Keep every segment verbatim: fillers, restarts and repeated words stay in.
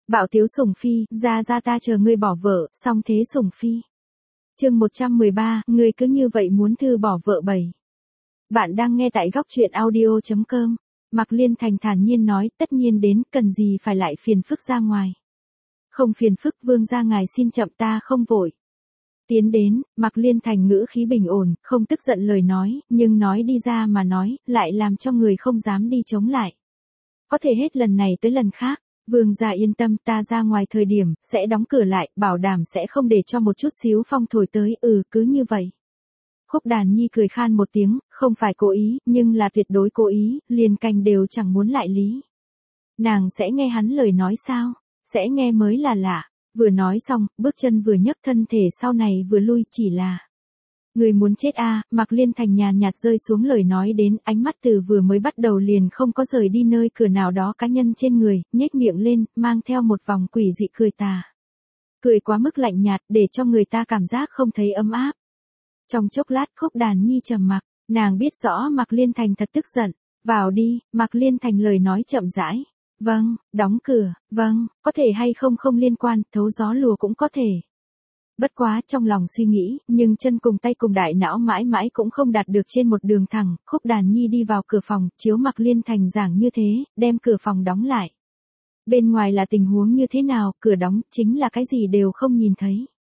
Bạo tiếu sủng phi, ra ra ta chờ ngươi bỏ vợ, xong thế sủng phi. Chương một trăm mười ba, ngươi cứ như vậy muốn thư bỏ vợ bảy. Bạn đang nghe tại góc truyện audio chấm com. Mạc Liên Thành thản nhiên nói, tất nhiên đến, cần gì phải lại phiền phức ra ngoài. Không phiền phức, vương gia ngài xin chậm, ta không vội. Tiến đến, Mạc Liên Thành ngữ khí bình ổn, không tức giận lời nói, nhưng nói đi ra mà nói, lại làm cho người không dám đi chống lại. Có thể hết lần này tới lần khác, vương gia yên tâm, ta ra ngoài thời điểm, sẽ đóng cửa lại, bảo đảm sẽ không để cho một chút xíu phong thổi tới, ừ, cứ như vậy. Khúc Đàn Nhi cười khan một tiếng, không phải cố ý, nhưng là tuyệt đối cố ý, liền canh đều chẳng muốn lại lý. Nàng sẽ nghe hắn lời nói sao? Sẽ nghe mới là lạ. Vừa nói xong, bước chân vừa nhấc, thân thể sau này vừa lui, chỉ là người muốn chết a. À, Mạc Liên Thành nhàn nhạt rơi xuống lời nói đến, ánh mắt từ vừa mới bắt đầu liền không có rời đi nơi cửa nào đó cá nhân trên người, nhếch miệng lên, mang theo một vòng quỷ dị cười tà. Cười quá mức lạnh nhạt, để cho người ta cảm giác không thấy ấm áp. Trong chốc lát, Khúc Đàn Nhi trầm mặc, nàng biết rõ Mạc Liên Thành thật tức giận. Vào đi, Mạc Liên Thành lời nói chậm rãi. Vâng, đóng cửa, vâng, có thể hay không không liên quan, thấu gió lùa cũng có thể. Bất quá trong lòng suy nghĩ, nhưng chân cùng tay cùng đại não mãi mãi cũng không đạt được trên một đường thẳng. Khúc Đàn Nhi đi vào cửa phòng, chiếu Mạc Liên Thành giảng như thế, đem cửa phòng đóng lại. Bên ngoài là tình huống như thế nào, cửa đóng, chính là cái gì đều không nhìn thấy.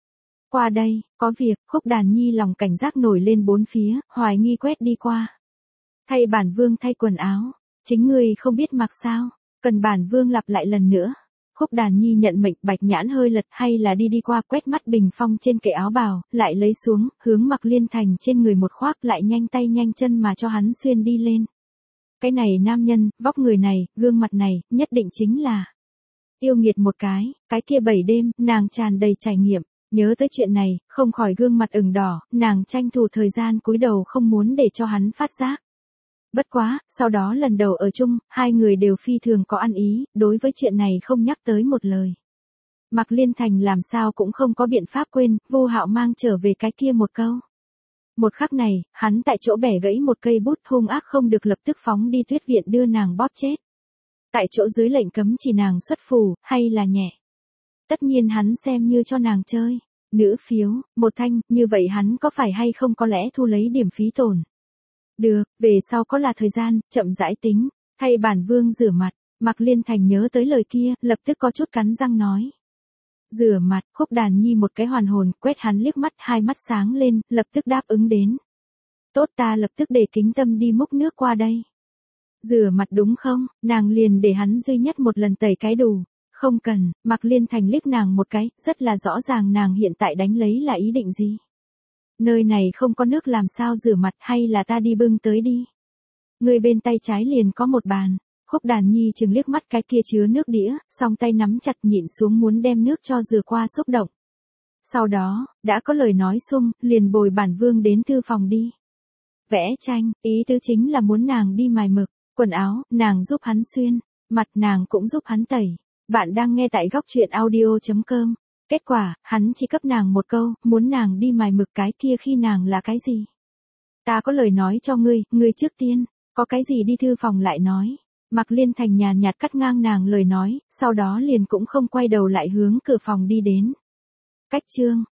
Qua đây, có việc. Khúc Đàn Nhi lòng cảnh giác nổi lên bốn phía, hoài nghi quét đi qua. Thay bản vương thay quần áo, chính ngươi không biết mặc sao, cần bản vương lặp lại lần nữa. Khúc Đàn Nhi nhận mệnh, bạch nhãn hơi lật, hay là đi đi qua quét mắt bình phong trên kệ áo bào, lại lấy xuống, hướng Mạc Liên Thành trên người một khoác, lại nhanh tay nhanh chân mà cho hắn xuyên đi lên. Cái này nam nhân, vóc người này, gương mặt này, nhất định chính là yêu nghiệt một cái. Cái kia bảy đêm, nàng tràn đầy trải nghiệm. Nhớ tới chuyện này, không khỏi gương mặt ửng đỏ, nàng tranh thủ thời gian cúi đầu không muốn để cho hắn phát giác. Bất quá, sau đó lần đầu ở chung, hai người đều phi thường có ăn ý, đối với chuyện này không nhắc tới một lời. Mạc Liên Thành làm sao cũng không có biện pháp quên, Vô Hạo mang trở về cái kia một câu. Một khắc này, hắn tại chỗ bẻ gãy một cây bút, hung ác không được lập tức phóng đi Tuyết viện đưa nàng bóp chết. Tại chỗ dưới lệnh cấm chỉ nàng xuất phù, hay là nhẹ. Tất nhiên hắn xem như cho nàng chơi. Nữ phiếu, một thanh, như vậy hắn có phải hay không có lẽ thu lấy điểm phí tổn. Được, về sau có là thời gian, chậm rãi tính, thay bản vương rửa mặt. Mạc Liên Thành nhớ tới lời kia, lập tức có chút cắn răng nói. Rửa mặt. Khúc Đàn Nhi một cái hoàn hồn, quét hắn liếc mắt, hai mắt sáng lên, lập tức đáp ứng đến. Tốt, ta lập tức để kính tâm đi múc nước qua đây. Rửa mặt đúng không? Nàng liền để hắn duy nhất một lần tẩy cái đủ. Không cần. Mạc Liên Thành liếc nàng một cái, rất là rõ ràng nàng hiện tại đánh lấy là ý định gì. Nơi này không có nước làm sao rửa mặt, hay là ta đi bưng tới đi. Người bên tay trái liền có một bàn. Khúc Đàn Nhi chừng liếc mắt cái kia chứa nước đĩa, song tay nắm chặt nhịn xuống muốn đem nước cho rửa qua xúc động. Sau đó, đã có lời nói sung, liền bồi bản vương đến thư phòng đi. Vẽ tranh, ý tứ chính là muốn nàng đi mài mực, quần áo, nàng giúp hắn xuyên, mặt nàng cũng giúp hắn tẩy. Bạn đang nghe tại góc truyện audio chấm com. Kết quả, hắn chỉ cấp nàng một câu, muốn nàng đi mài mực, cái kia khi nàng là cái gì? Ta có lời nói cho ngươi, ngươi trước tiên, có cái gì đi thư phòng lại nói. Mạc Liên Thành nhàn nhạt cắt ngang nàng lời nói, sau đó liền cũng không quay đầu lại hướng cửa phòng đi đến. Cách chương,